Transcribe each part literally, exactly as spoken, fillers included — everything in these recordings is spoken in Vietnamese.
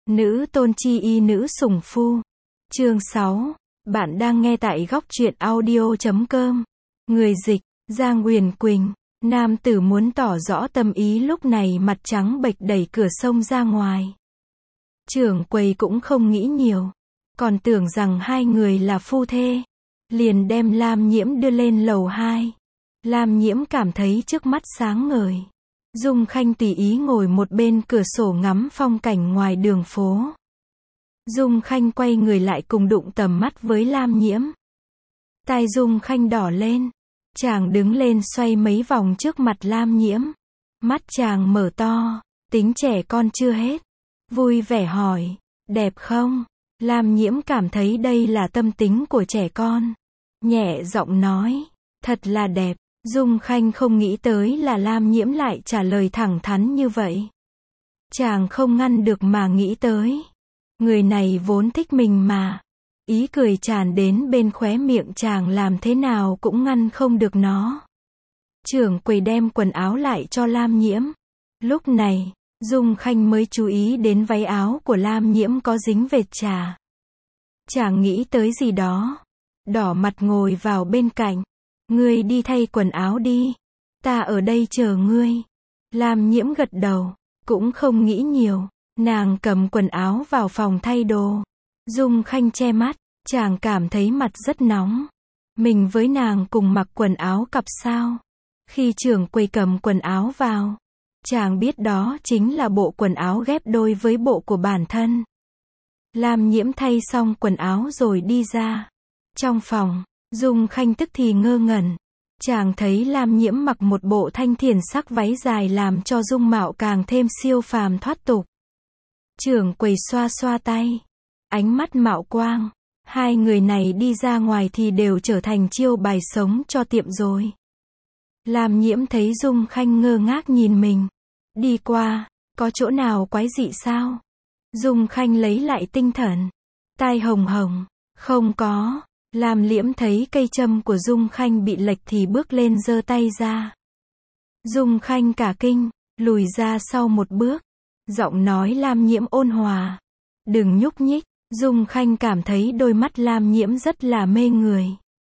Nữ tôn chi y nữ sủng phu. Chương sáu. Bạn đang nghe tại góc truyện audio chấm com. Người dịch, Giang Huyền Quỳnh. Nam tử muốn tỏ rõ tâm ý lúc này mặt trắng bệch đẩy cửa xông ra ngoài. Trưởng quầy cũng không nghĩ nhiều. Còn tưởng rằng hai người là phu thê. Liền đem Lam Nhiễm đưa lên lầu hai. Lam Nhiễm cảm thấy trước mắt sáng ngời. Dung Khanh tùy ý ngồi một bên cửa sổ ngắm phong cảnh ngoài đường phố. Dung Khanh quay người lại cùng đụng tầm mắt với Lam Nhiễm. Tai Dung Khanh đỏ lên. Chàng đứng lên xoay mấy vòng trước mặt Lam Nhiễm. Mắt chàng mở to, tính trẻ con chưa hết. Vui vẻ hỏi, đẹp không? Lam Nhiễm cảm thấy đây là tâm tính của trẻ con. Nhẹ giọng nói, thật là đẹp. Dung Khanh không nghĩ tới là Lam Nhiễm lại trả lời thẳng thắn như vậy. Chàng không ngăn được mà nghĩ tới. Người này vốn thích mình mà. Ý cười tràn đến bên khóe miệng chàng làm thế nào cũng ngăn không được nó. Trưởng quầy đem quần áo lại cho Lam Nhiễm. Lúc này, Dung Khanh mới chú ý đến váy áo của Lam Nhiễm có dính vệt trà. Chàng nghĩ tới gì đó. Đỏ mặt ngồi vào bên cạnh. Ngươi đi thay quần áo đi. Ta ở đây chờ ngươi. Lam Nhiễm gật đầu. Cũng không nghĩ nhiều. Nàng cầm quần áo vào phòng thay đồ. Dung Khanh che mắt. Chàng cảm thấy mặt rất nóng. Mình với nàng cùng mặc quần áo cặp sao. Khi trưởng quầy cầm quần áo vào. Chàng biết đó chính là bộ quần áo ghép đôi với bộ của bản thân. Lam Nhiễm thay xong quần áo rồi đi ra. Trong phòng, Dung Khanh tức thì ngơ ngẩn. Chàng thấy Lam Nhiễm mặc một bộ thanh thiền sắc váy dài làm cho dung mạo càng thêm siêu phàm thoát tục. Trưởng quầy xoa xoa tay. Ánh mắt mạo quang. Hai người này đi ra ngoài thì đều trở thành chiêu bài sống cho tiệm rồi. Lam Nhiễm thấy Dung Khanh ngơ ngác nhìn mình. Đi qua, có chỗ nào quái dị sao? Dung Khanh lấy lại tinh thần. Tai hồng hồng. Không có. Lam Nhiễm thấy cây châm của Dung Khanh bị lệch thì bước lên giơ tay ra. Dung Khanh cả kinh, lùi ra sau một bước. Giọng nói Lam Nhiễm ôn hòa. Đừng nhúc nhích. Dung Khanh cảm thấy đôi mắt Lam Nhiễm rất là mê người.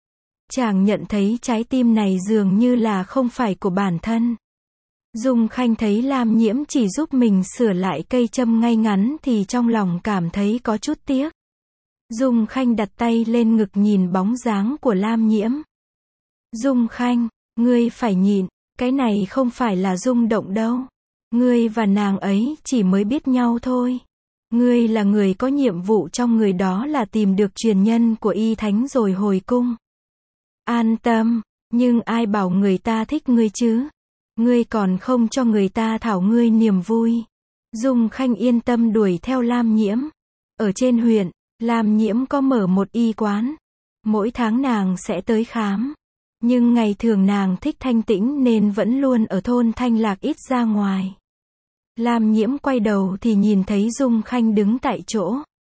Chàng nhận thấy trái tim này dường như là không phải của bản thân. Dung Khanh thấy Lam Nhiễm chỉ giúp mình sửa lại cây châm ngay ngắn thì trong lòng cảm thấy có chút tiếc. Dung Khanh đặt tay lên ngực nhìn bóng dáng của Lam Nhiễm. Dung Khanh, ngươi phải nhịn, cái này không phải là rung động đâu. Ngươi và nàng ấy chỉ mới biết nhau thôi. Ngươi là người có nhiệm vụ trong người đó là tìm được truyền nhân của y thánh rồi hồi cung. An tâm, nhưng ai bảo người ta thích ngươi chứ? Ngươi còn không cho người ta thảo ngươi niềm vui. Dung Khanh yên tâm đuổi theo Lam Nhiễm. Ở trên huyện, Lam Nhiễm có mở một y quán. Mỗi tháng nàng sẽ tới khám. Nhưng ngày thường nàng thích thanh tĩnh nên vẫn luôn ở thôn Thanh Lạc ít ra ngoài. Lam Nhiễm quay đầu thì nhìn thấy Dung Khanh đứng tại chỗ.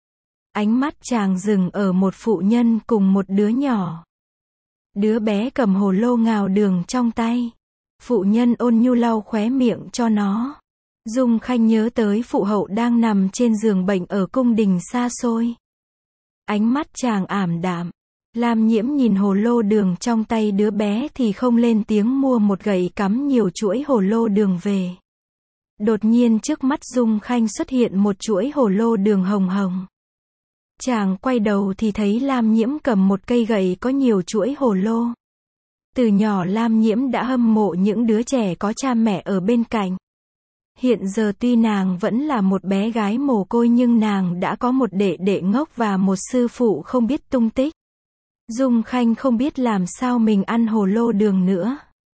Ánh mắt chàng dừng ở một phụ nhân cùng một đứa nhỏ. Đứa bé cầm hồ lô ngào đường trong tay. Phụ nhân ôn nhu lau khóe miệng cho nó. Dung Khanh nhớ tới phụ hậu đang nằm trên giường bệnh ở cung đình xa xôi. Ánh mắt chàng ảm đạm. Lam Nhiễm nhìn hồ lô đường trong tay đứa bé thì không lên tiếng mua một gậy cắm nhiều chuỗi hồ lô đường về. Đột nhiên trước mắt Dung Khanh xuất hiện một chuỗi hồ lô đường hồng hồng. Chàng quay đầu thì thấy Lam Nhiễm cầm một cây gậy có nhiều chuỗi hồ lô. Từ nhỏ Lam Nhiễm đã hâm mộ những đứa trẻ có cha mẹ ở bên cạnh. Hiện giờ tuy nàng vẫn là một bé gái mồ côi nhưng nàng đã có một đệ đệ ngốc và một sư phụ không biết tung tích. Dung Khanh không biết làm sao mình ăn hồ lô đường nữa.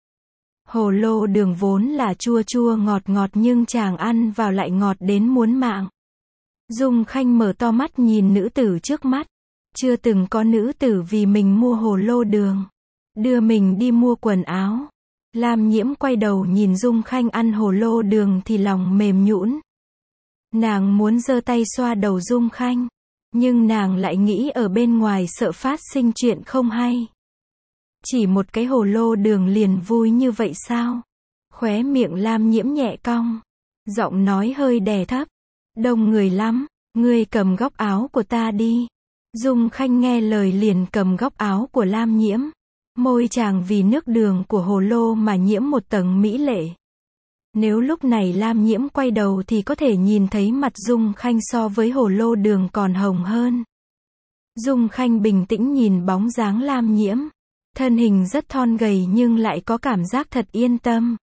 Hồ lô đường vốn là chua chua ngọt ngọt nhưng chàng ăn vào lại ngọt đến muốn mạng. Dung Khanh mở to mắt nhìn nữ tử trước mắt. Chưa từng có nữ tử vì mình mua hồ lô đường. Đưa mình đi mua quần áo. Lam Nhiễm quay đầu nhìn Dung Khanh ăn hồ lô đường thì lòng mềm nhũn. Nàng muốn giơ tay xoa đầu Dung Khanh. Nhưng nàng lại nghĩ ở bên ngoài sợ phát sinh chuyện không hay. Chỉ một cái hồ lô đường liền vui như vậy sao? Khóe miệng Lam Nhiễm nhẹ cong. Giọng nói hơi đè thấp. Đông người lắm, ngươi cầm góc áo của ta đi. Dung Khanh nghe lời liền cầm góc áo của Lam Nhiễm. Môi chàng vì nước đường của hồ lô mà nhiễm một tầng mỹ lệ. Nếu lúc này Lam Nhiễm quay đầu thì có thể nhìn thấy mặt Dung Khanh so với hồ lô đường còn hồng hơn. Dung Khanh bình tĩnh nhìn bóng dáng Lam Nhiễm. Thân hình rất thon gầy nhưng lại có cảm giác thật yên tâm.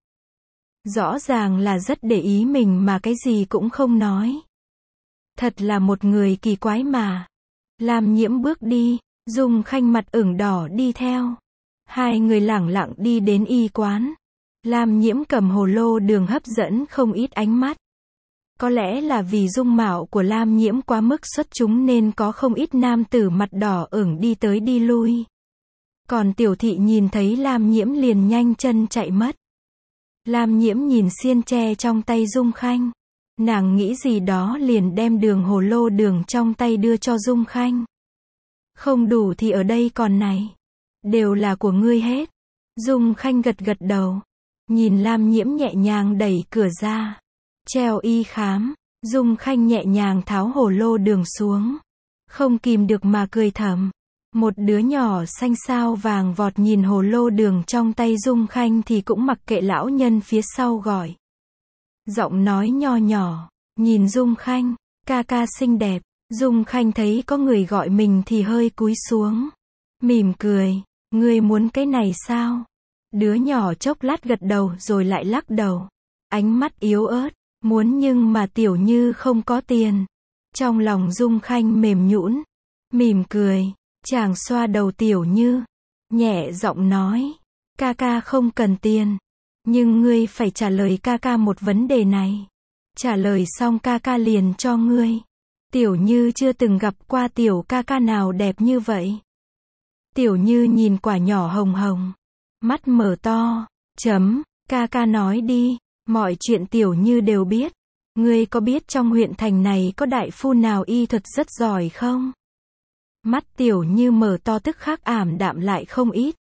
Rõ ràng là rất để ý mình mà cái gì cũng không nói. Thật là một người kỳ quái mà. Lam Nhiễm bước đi, Dung Khanh mặt ửng đỏ đi theo. Hai người lẳng lặng đi đến y quán. Lam Nhiễm cầm hồ lô đường hấp dẫn không ít ánh mắt. Có lẽ là vì dung mạo của Lam Nhiễm quá mức xuất chúng nên có không ít nam tử mặt đỏ ửng đi tới đi lui. Còn tiểu thị nhìn thấy Lam Nhiễm liền nhanh chân chạy mất. Lam Nhiễm nhìn xiên tre trong tay Dung Khanh. Nàng nghĩ gì đó liền đem đường hồ lô đường trong tay đưa cho Dung Khanh. Không đủ thì ở đây còn này. Đều là của ngươi hết. Dung Khanh gật gật đầu. Nhìn Lam Nhiễm nhẹ nhàng đẩy cửa ra. Treo y khám. Dung Khanh nhẹ nhàng tháo hồ lô đường xuống. Không kìm được mà cười thầm. Một đứa nhỏ xanh sao vàng vọt nhìn hồ lô đường trong tay Dung Khanh thì cũng mặc kệ lão nhân phía sau gọi. Giọng nói nho nhỏ. Nhìn Dung Khanh. Ca ca xinh đẹp. Dung Khanh thấy có người gọi mình thì hơi cúi xuống. Mỉm cười. Ngươi muốn cái này sao? Đứa nhỏ chốc lát gật đầu rồi lại lắc đầu. Ánh mắt yếu ớt. Muốn nhưng mà Tiểu Như không có tiền. Trong lòng Dung Khanh mềm nhũn. Mỉm cười. Chàng xoa đầu Tiểu Như. Nhẹ giọng nói. Ca ca không cần tiền. Nhưng ngươi phải trả lời ca ca một vấn đề này. Trả lời xong ca ca liền cho ngươi. Tiểu Như chưa từng gặp qua tiểu ca ca nào đẹp như vậy. Tiểu Như nhìn quả nhỏ hồng hồng. Mắt mở to. Chấm. Ca ca nói đi. Mọi chuyện Tiểu Như đều biết. Ngươi có biết trong huyện thành này có đại phu nào y thuật rất giỏi không? Mắt Tiểu Như mở to tức khắc ảm đạm lại không ít.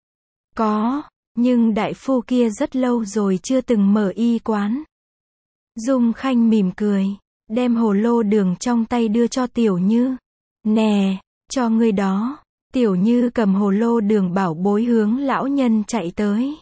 Có. Nhưng đại phu kia rất lâu rồi chưa từng mở y quán. Dung Khanh mỉm cười. Đem hồ lô đường trong tay đưa cho Tiểu Như. Nè, cho ngươi đó. Tiểu Như cầm hồ lô đường bảo bối hướng lão nhân chạy tới.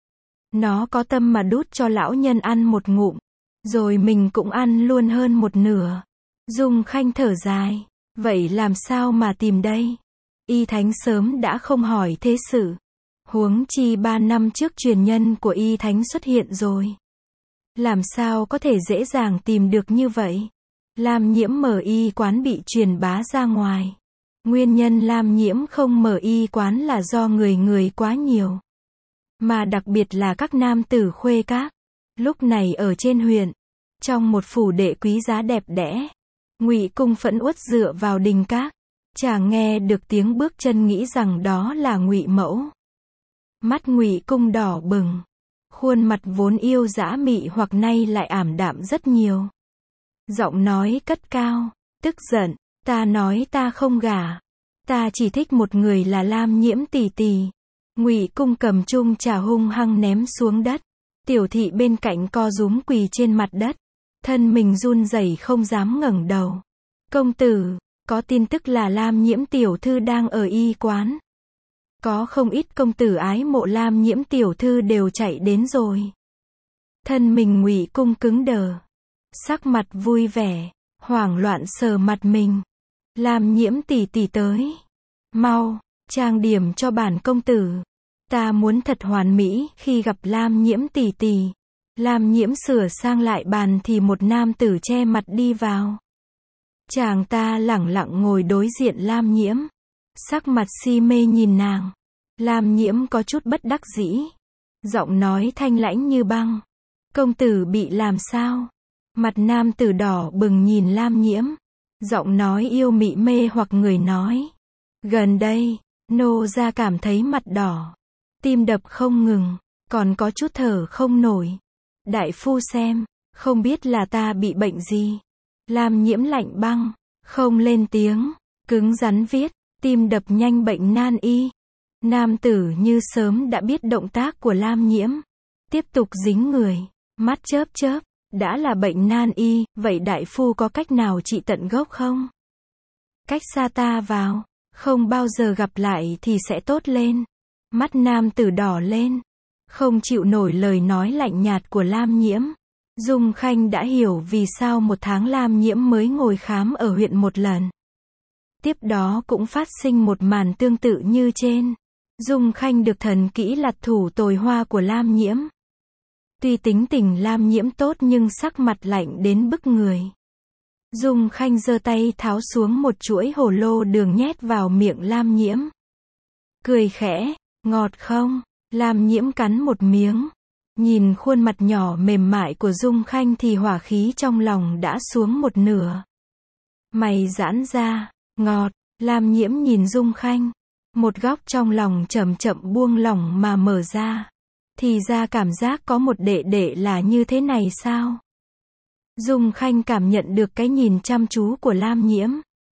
Nó có tâm mà đút cho lão nhân ăn một ngụm. Rồi mình cũng ăn luôn hơn một nửa. Dung Khanh thở dài. Vậy làm sao mà tìm đây? Y Thánh sớm đã không hỏi thế sự. Huống chi ba năm trước truyền nhân của Y Thánh xuất hiện rồi. Làm sao có thể dễ dàng tìm được như vậy? Lam Nhiễm mở y quán bị truyền bá ra ngoài. Nguyên nhân Lam Nhiễm không mở y quán là do người người quá nhiều. Mà đặc biệt là các nam tử khuê các. Lúc này ở trên huyện, trong một phủ đệ quý giá đẹp đẽ, Ngụy Cung phẫn uất dựa vào đình các. Chàng nghe được tiếng bước chân nghĩ rằng đó là Ngụy Mẫu. Mắt Ngụy Cung đỏ bừng. Khuôn mặt vốn yêu dã mị hoặc nay lại ảm đạm rất nhiều. Giọng nói cất cao, tức giận, ta nói ta không gả. Ta chỉ thích một người là Lam Nhiễm tỷ tỷ. Ngụy Cung cầm chung trà hung hăng ném xuống đất. Tiểu thị bên cạnh co rúm quỳ trên mặt đất. Thân mình run rẩy không dám ngẩng đầu. Công tử, có tin tức là Lam Nhiễm tiểu thư đang ở y quán. Có không ít công tử ái mộ Lam Nhiễm tiểu thư đều chạy đến rồi. Thân mình Ngụy Cung cứng đờ. Sắc mặt vui vẻ, hoảng loạn sờ mặt mình. Lam Nhiễm tỷ tỷ tới. Mau, trang điểm cho bản công tử. Ta muốn thật hoàn mỹ khi gặp Lam Nhiễm tỷ tỷ. Lam Nhiễm sửa sang lại bàn thì một nam tử che mặt đi vào. Chàng ta lẳng lặng ngồi đối diện Lam Nhiễm. Sắc mặt si mê nhìn nàng. Lam Nhiễm có chút bất đắc dĩ. Giọng nói thanh lãnh như băng. Công tử bị làm sao? Mặt nam tử đỏ bừng nhìn Lam Nhiễm. Giọng nói yêu mị mê hoặc người nói. Gần đây, nô gia cảm thấy mặt đỏ. Tim đập không ngừng. Còn có chút thở không nổi. Đại phu xem, không biết là ta bị bệnh gì. Lam Nhiễm lạnh băng, không lên tiếng, cứng rắn viết, tim đập nhanh bệnh nan y. Nam tử như sớm đã biết động tác của Lam Nhiễm. Tiếp tục dính người, mắt chớp chớp, Đã là bệnh nan y, vậy đại phu có cách nào trị tận gốc không? Cách xa ta vào, không bao giờ gặp lại thì sẽ tốt lên. Mắt nam tử đỏ lên, không chịu nổi lời nói lạnh nhạt của Lam Nhiễm. Dung Khanh đã hiểu vì sao một tháng Lam Nhiễm mới ngồi khám ở huyện một lần. Tiếp đó cũng phát sinh một màn tương tự như trên. Dung Khanh được thần kỹ lạt thủ tồi hoa của Lam Nhiễm. Tuy tính tình Lam Nhiễm tốt nhưng sắc mặt lạnh đến bức người. Dung Khanh giơ tay tháo xuống một chuỗi hồ lô đường nhét vào miệng Lam Nhiễm. Cười khẽ, ngọt không? Lam Nhiễm cắn một miếng. Nhìn khuôn mặt nhỏ mềm mại của Dung Khanh thì hỏa khí trong lòng đã xuống một nửa. Mày giãn ra, ngọt. Lam Nhiễm nhìn Dung Khanh. Một góc trong lòng chậm chậm buông lỏng mà mở ra. Thì ra cảm giác có một đệ đệ là như thế này sao? Dung Khanh cảm nhận được cái nhìn chăm chú của Lam Nhiễm.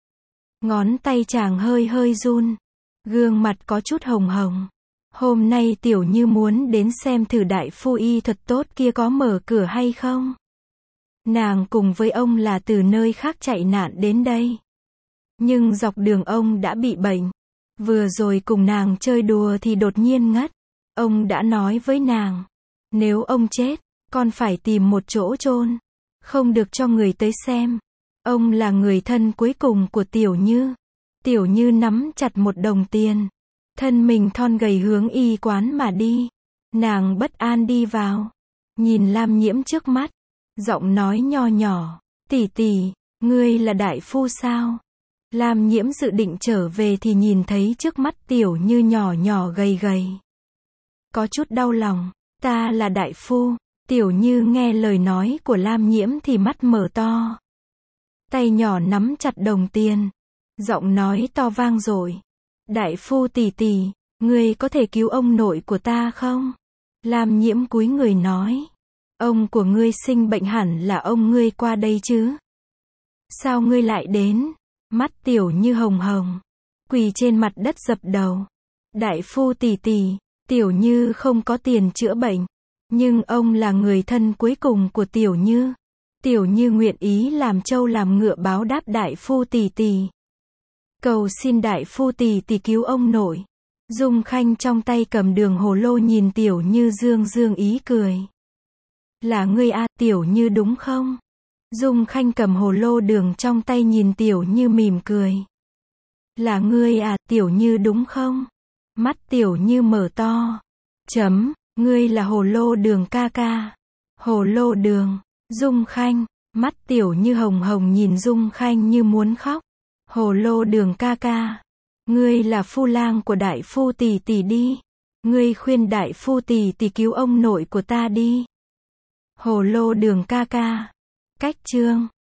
Ngón tay chàng hơi hơi run. Gương mặt có chút hồng hồng. Hôm nay Tiểu Như muốn đến xem thử đại phu y thuật tốt kia có mở cửa hay không. Nàng cùng với ông là từ nơi khác chạy nạn đến đây. Nhưng dọc đường ông đã bị bệnh. Vừa rồi cùng nàng chơi đùa thì đột nhiên ngất. Ông đã nói với nàng, nếu ông chết, con phải tìm một chỗ chôn, không được cho người tới xem. Ông là người thân cuối cùng của Tiểu Như. Tiểu Như nắm chặt một đồng tiền, thân mình thon gầy hướng y quán mà đi. Nàng bất an đi vào, nhìn Lam Nhiễm trước mắt, giọng nói nho nhỏ, tỷ tỷ, ngươi là đại phu sao? Lam Nhiễm dự định trở về thì nhìn thấy trước mắt Tiểu Như nhỏ nhỏ gầy gầy. Có chút đau lòng, ta là đại phu. Tiểu Như nghe lời nói của Lam Nhiễm thì mắt mở to. Tay nhỏ nắm chặt đồng tiền. Giọng nói to vang dội. Đại phu tỷ tỷ, ngươi có thể cứu ông nội của ta không? Lam Nhiễm cúi người nói. Ông của ngươi sinh bệnh hẳn là ông ngươi qua đây chứ? Sao ngươi lại đến? Mắt Tiểu Như hồng hồng. Quỳ trên mặt đất dập đầu. Đại phu tỷ tỷ, Tiểu Như không có tiền chữa bệnh. Nhưng ông là người thân cuối cùng của Tiểu Như. Tiểu Như nguyện ý làm trâu làm ngựa báo đáp đại phu tỷ tỷ. Cầu xin đại phu tỷ tỷ cứu ông nội. Dung Khanh trong tay cầm đường hồ lô nhìn Tiểu Như dương dương ý cười. Là ngươi à, Tiểu Như đúng không? Dung Khanh cầm hồ lô đường trong tay nhìn Tiểu Như mỉm cười. Là ngươi à, Tiểu Như đúng không? Mắt Tiểu Như mở to. Chấm, ngươi là hồ lô đường ca ca. Hồ lô đường, Dung Khanh, mắt Tiểu Như hồng hồng nhìn Dung Khanh như muốn khóc. Hồ lô đường ca ca, ngươi là phu lang của đại phu tỷ tỷ đi. Ngươi khuyên đại phu tỷ tỷ cứu ông nội của ta đi. Hồ lô đường ca ca. Cách chương